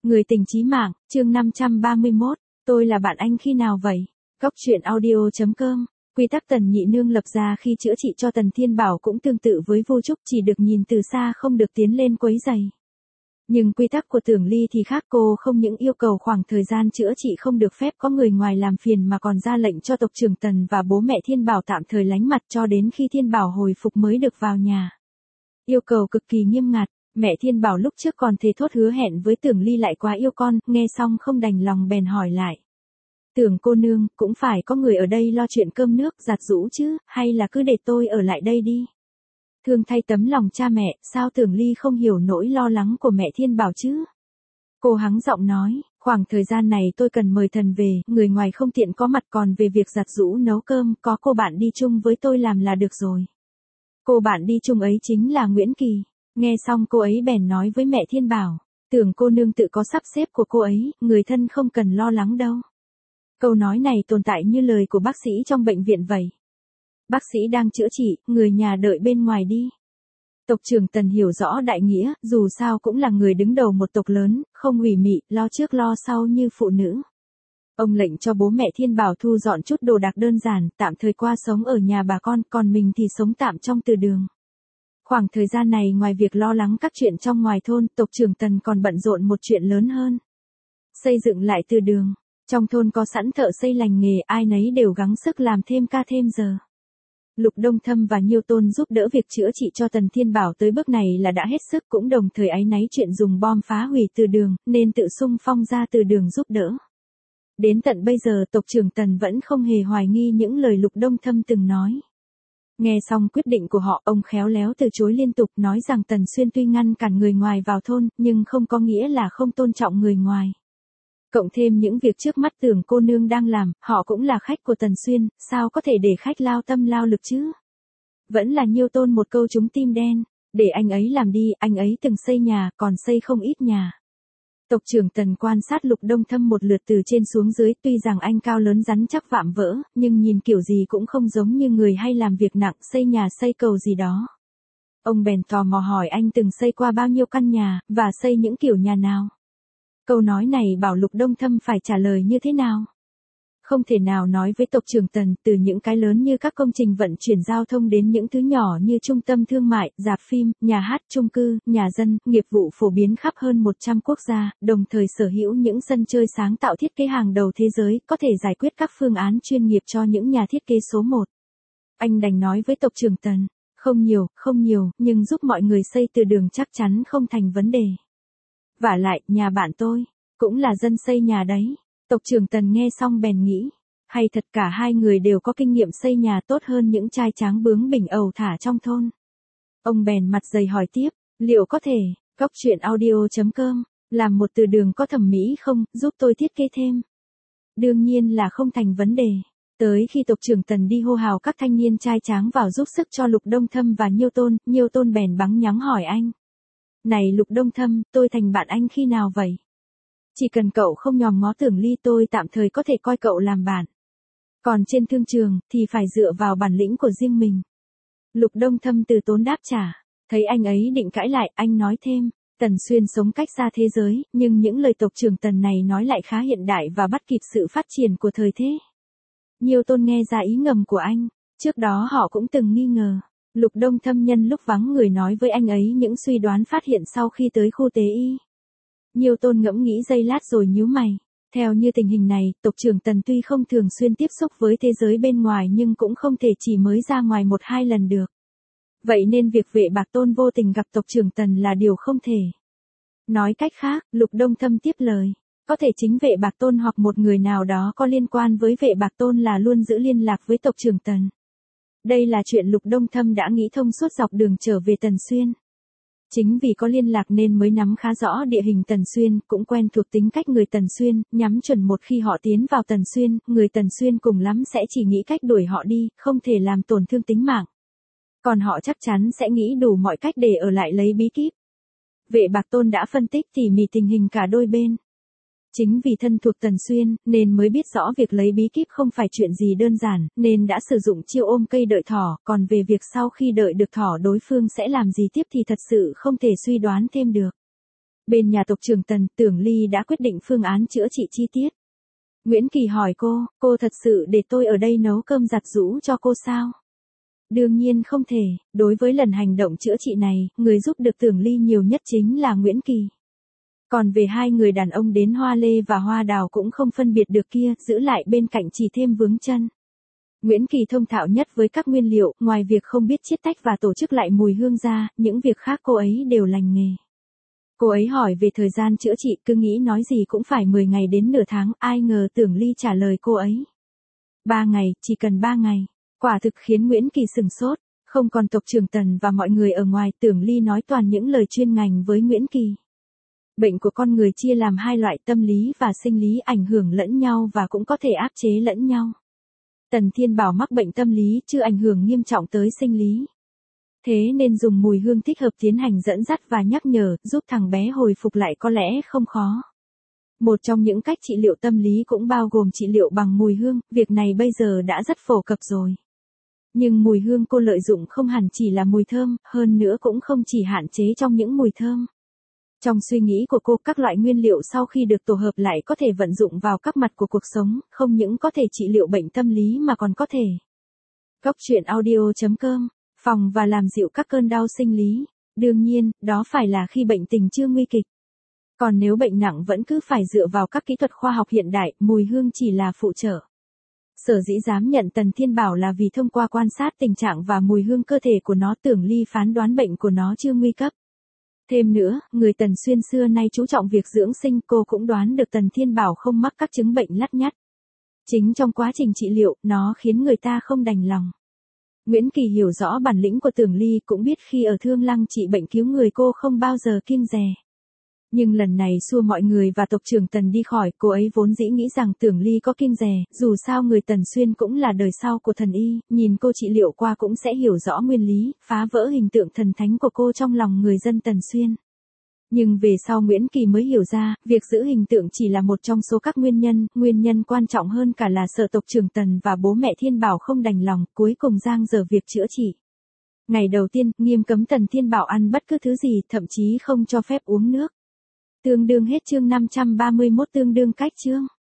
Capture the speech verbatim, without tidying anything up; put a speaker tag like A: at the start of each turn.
A: Người tình chí mạng, chương năm trăm ba mươi mốt, tôi là bạn anh khi nào vậy? Góc truyện audio.com, quy tắc Tần Nhị Nương lập ra khi chữa trị cho Tần Thiên Bảo cũng tương tự với Vô Trúc, chỉ được nhìn từ xa không được tiến lên quấy rầy. Nhưng quy tắc của Tưởng Ly thì khác, cô không những yêu cầu khoảng thời gian chữa trị không được phép có người ngoài làm phiền mà còn ra lệnh cho tộc trưởng Tần và bố mẹ Thiên Bảo tạm thời lánh mặt cho đến khi Thiên Bảo hồi phục mới được vào nhà. Yêu cầu cực kỳ nghiêm ngặt. Mẹ Thiên Bảo lúc trước còn thề thốt hứa hẹn với Tưởng Ly lại quá yêu con, nghe xong không đành lòng bèn hỏi lại. Tưởng cô nương, cũng phải có người ở đây lo chuyện cơm nước, giặt giũ chứ, hay là cứ để tôi ở lại đây đi. Thương thay tấm lòng cha mẹ, sao Tưởng Ly không hiểu nỗi lo lắng của mẹ Thiên Bảo chứ? Cô hắng giọng nói, khoảng thời gian này tôi cần mời thần về, người ngoài không tiện có mặt, còn về việc giặt giũ nấu cơm, có cô bạn đi chung với tôi làm là được rồi. Cô bạn đi chung ấy chính là Nguyễn Kỳ. Nghe xong cô ấy bèn nói với mẹ Thiên Bảo, Tưởng cô nương tự có sắp xếp của cô ấy, người thân không cần lo lắng đâu. Câu nói này tồn tại như lời của bác sĩ trong bệnh viện vậy. Bác sĩ đang chữa trị, người nhà đợi bên ngoài đi. Tộc trưởng Tần hiểu rõ đại nghĩa, dù sao cũng là người đứng đầu một tộc lớn, không ủy mị, lo trước lo sau như phụ nữ. Ông lệnh cho bố mẹ Thiên Bảo thu dọn chút đồ đạc đơn giản, tạm thời qua sống ở nhà bà con, còn mình thì sống tạm trong từ đường. Khoảng thời gian này ngoài việc lo lắng các chuyện trong ngoài thôn, tộc trưởng Tần còn bận rộn một chuyện lớn hơn. Xây dựng lại từ đường. Trong thôn có sẵn thợ xây lành nghề, ai nấy đều gắng sức làm thêm ca thêm giờ. Lục Đông Thâm và Nhiêu Tôn giúp đỡ việc chữa trị cho Tần Thiên Bảo tới bước này là đã hết sức, cũng đồng thời áy náy chuyện dùng bom phá hủy từ đường, nên tự xung phong ra từ đường giúp đỡ. Đến tận bây giờ tộc trưởng Tần vẫn không hề hoài nghi những lời Lục Đông Thâm từng nói. Nghe xong quyết định của họ, ông khéo léo từ chối liên tục, nói rằng Tần Xuyên tuy ngăn cản người ngoài vào thôn, nhưng không có nghĩa là không tôn trọng người ngoài. Cộng thêm những việc trước mắt Tưởng cô nương đang làm, họ cũng là khách của Tần Xuyên, sao có thể để khách lao tâm lao lực chứ? Vẫn là Nhiêu Tôn một câu trúng tim đen, để anh ấy làm đi, anh ấy từng xây nhà, còn xây không ít nhà. Tộc trưởng Tần quan sát Lục Đông Thâm một lượt từ trên xuống dưới, tuy rằng anh cao lớn rắn chắc vạm vỡ, nhưng nhìn kiểu gì cũng không giống như người hay làm việc nặng, xây nhà xây cầu gì đó. Ông bèn tò mò hỏi anh từng xây qua bao nhiêu căn nhà, và xây những kiểu nhà nào. Câu nói này bảo Lục Đông Thâm phải trả lời như thế nào? Không thể nào nói với tộc trưởng Tần, từ những cái lớn như các công trình vận chuyển giao thông đến những thứ nhỏ như trung tâm thương mại, rạp phim, nhà hát, chung cư, nhà dân, nghiệp vụ phổ biến khắp hơn một trăm quốc gia, đồng thời sở hữu những sân chơi sáng tạo thiết kế hàng đầu thế giới, có thể giải quyết các phương án chuyên nghiệp cho những nhà thiết kế số một. Anh đành nói với tộc trưởng Tần, không nhiều, không nhiều, nhưng giúp mọi người xây từ đường chắc chắn không thành vấn đề. Vả lại, nhà bạn tôi, cũng là dân xây nhà đấy. Tộc trưởng Tần nghe xong bèn nghĩ, hay thật cả hai người đều có kinh nghiệm xây nhà tốt hơn những trai tráng bướng bỉnh ẩu thả trong thôn. Ông bèn mặt dày hỏi tiếp, liệu có thể, góc truyện audio.com, làm một từ đường có thẩm mỹ không, giúp tôi thiết kế thêm. Đương nhiên là không thành vấn đề. Tới khi tộc trưởng Tần đi hô hào các thanh niên trai tráng vào giúp sức cho Lục Đông Thâm và Nhiêu Tôn, Nhiêu Tôn bèn bắn nhắng hỏi anh. Này Lục Đông Thâm, tôi thành bạn anh khi nào vậy? Chỉ cần cậu không nhòm ngó Tưởng Ly tôi tạm thời có thể coi cậu làm bạn. Còn trên thương trường, thì phải dựa vào bản lĩnh của riêng mình. Lục Đông Thâm từ tốn đáp trả. Thấy anh ấy định cãi lại, anh nói thêm. Tần Xuyên sống cách xa thế giới, nhưng những lời tộc trưởng Tần này nói lại khá hiện đại và bắt kịp sự phát triển của thời thế. Nhiêu Tôn nghe ra ý ngầm của anh. Trước đó họ cũng từng nghi ngờ. Lục Đông Thâm nhân lúc vắng người nói với anh ấy những suy đoán phát hiện sau khi tới khu tế y. Nhiêu Tôn ngẫm nghĩ giây lát rồi nhíu mày. Theo như tình hình này, tộc trưởng Tần tuy không thường xuyên tiếp xúc với thế giới bên ngoài nhưng cũng không thể chỉ mới ra ngoài một hai lần được. Vậy nên việc Vệ Bạc Tôn vô tình gặp tộc trưởng Tần là điều không thể. Nói cách khác, Lục Đông Thâm tiếp lời. Có thể chính Vệ Bạc Tôn hoặc một người nào đó có liên quan với Vệ Bạc Tôn là luôn giữ liên lạc với tộc trưởng Tần. Đây là chuyện Lục Đông Thâm đã nghĩ thông suốt dọc đường trở về Tần Xuyên. Chính vì có liên lạc nên mới nắm khá rõ địa hình Tần Xuyên, cũng quen thuộc tính cách người Tần Xuyên, nhắm chuẩn một khi họ tiến vào Tần Xuyên, người Tần Xuyên cùng lắm sẽ chỉ nghĩ cách đuổi họ đi, không thể làm tổn thương tính mạng. Còn họ chắc chắn sẽ nghĩ đủ mọi cách để ở lại lấy bí kíp. Vệ Bạc Tôn đã phân tích tỉ mỉ tình hình cả đôi bên. Chính vì thân thuộc Tần Xuyên, nên mới biết rõ việc lấy bí kíp không phải chuyện gì đơn giản, nên đã sử dụng chiêu ôm cây đợi thỏ, còn về việc sau khi đợi được thỏ đối phương sẽ làm gì tiếp thì thật sự không thể suy đoán thêm được. Bên nhà tộc trưởng Tần, Tưởng Ly đã quyết định phương án chữa trị chi tiết. Nguyễn Kỳ hỏi cô, cô thật sự để tôi ở đây nấu cơm giặt giũ cho cô sao? Đương nhiên không thể, đối với lần hành động chữa trị này, người giúp được Tưởng Ly nhiều nhất chính là Nguyễn Kỳ. Còn về hai người đàn ông đến Hoa Lê và Hoa Đào cũng không phân biệt được kia, giữ lại bên cạnh chỉ thêm vướng chân. Nguyễn Kỳ thông thạo nhất với các nguyên liệu, ngoài việc không biết chiết tách và tổ chức lại mùi hương ra, những việc khác cô ấy đều lành nghề. Cô ấy hỏi về thời gian chữa trị, cứ nghĩ nói gì cũng phải mười ngày đến nửa tháng, ai ngờ Tưởng Ly trả lời cô ấy. Ba ngày, chỉ cần ba ngày. Quả thực khiến Nguyễn Kỳ sừng sốt, không còn tộc trưởng Tần và mọi người ở ngoài, Tưởng Ly nói toàn những lời chuyên ngành với Nguyễn Kỳ. Bệnh của con người chia làm hai loại, tâm lý và sinh lý, ảnh hưởng lẫn nhau và cũng có thể áp chế lẫn nhau. Tần Thiên Bảo mắc bệnh tâm lý, chưa ảnh hưởng nghiêm trọng tới sinh lý. Thế nên dùng mùi hương thích hợp tiến hành dẫn dắt và nhắc nhở, giúp thằng bé hồi phục lại có lẽ không khó. Một trong những cách trị liệu tâm lý cũng bao gồm trị liệu bằng mùi hương, việc này bây giờ đã rất phổ cập rồi. Nhưng mùi hương cô lợi dụng không hẳn chỉ là mùi thơm, hơn nữa cũng không chỉ hạn chế trong những mùi thơm. Trong suy nghĩ của cô, các loại nguyên liệu sau khi được tổ hợp lại có thể vận dụng vào các mặt của cuộc sống, không những có thể trị liệu bệnh tâm lý mà còn có thể. Góc truyện audio chấm com, phòng và làm dịu các cơn đau sinh lý. Đương nhiên, đó phải là khi bệnh tình chưa nguy kịch. Còn nếu bệnh nặng vẫn cứ phải dựa vào các kỹ thuật khoa học hiện đại, mùi hương chỉ là phụ trợ. Sở dĩ dám nhận Tần Thiên Bảo là vì thông qua quan sát tình trạng và mùi hương cơ thể của nó, Tưởng Ly phán đoán bệnh của nó chưa nguy cấp. Thêm nữa, người Tần Xuyên xưa nay chú trọng việc dưỡng sinh, cô cũng đoán được Tần Thiên Bảo không mắc các chứng bệnh lắt nhắt. Chính trong quá trình trị liệu, nó khiến người ta không đành lòng. Nguyễn Kỳ hiểu rõ bản lĩnh của Tưởng Ly, cũng biết khi ở Thương Lăng trị bệnh cứu người cô không bao giờ kiêng dè. Nhưng lần này xua mọi người và tộc trưởng Tần đi khỏi, cô ấy vốn dĩ nghĩ rằng Tưởng Ly có kiêng dè, dù sao người Tần Xuyên cũng là đời sau của thần y, nhìn cô trị liệu qua cũng sẽ hiểu rõ nguyên lý, phá vỡ hình tượng thần thánh của cô trong lòng người dân Tần Xuyên. Nhưng về sau Nguyễn Kỳ mới hiểu ra, việc giữ hình tượng chỉ là một trong số các nguyên nhân, nguyên nhân quan trọng hơn cả là sợ tộc trưởng Tần và bố mẹ Thiên Bảo không đành lòng, cuối cùng giang dở việc chữa trị. Ngày đầu tiên, nghiêm cấm Tần Thiên Bảo ăn bất cứ thứ gì, thậm chí không cho phép uống nước. Tương đương hết chương năm trăm ba mươi mốt, tương đương cách chương.